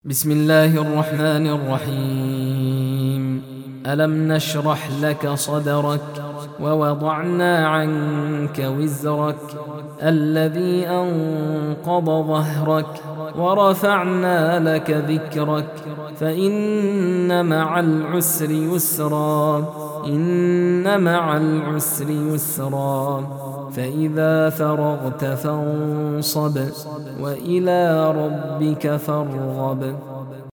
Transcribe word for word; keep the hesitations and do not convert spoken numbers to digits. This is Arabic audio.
بسم الله الرحمن الرحيم. ألم نشرح لك صدرك ووضعنا عنك وزرك الذي أنقض ظهرك ورفعنا لك ذكرك فإن مع العسر يسرا إن مع العسر يسرا فإذا فرغت فانصب وإلى ربك فارغب.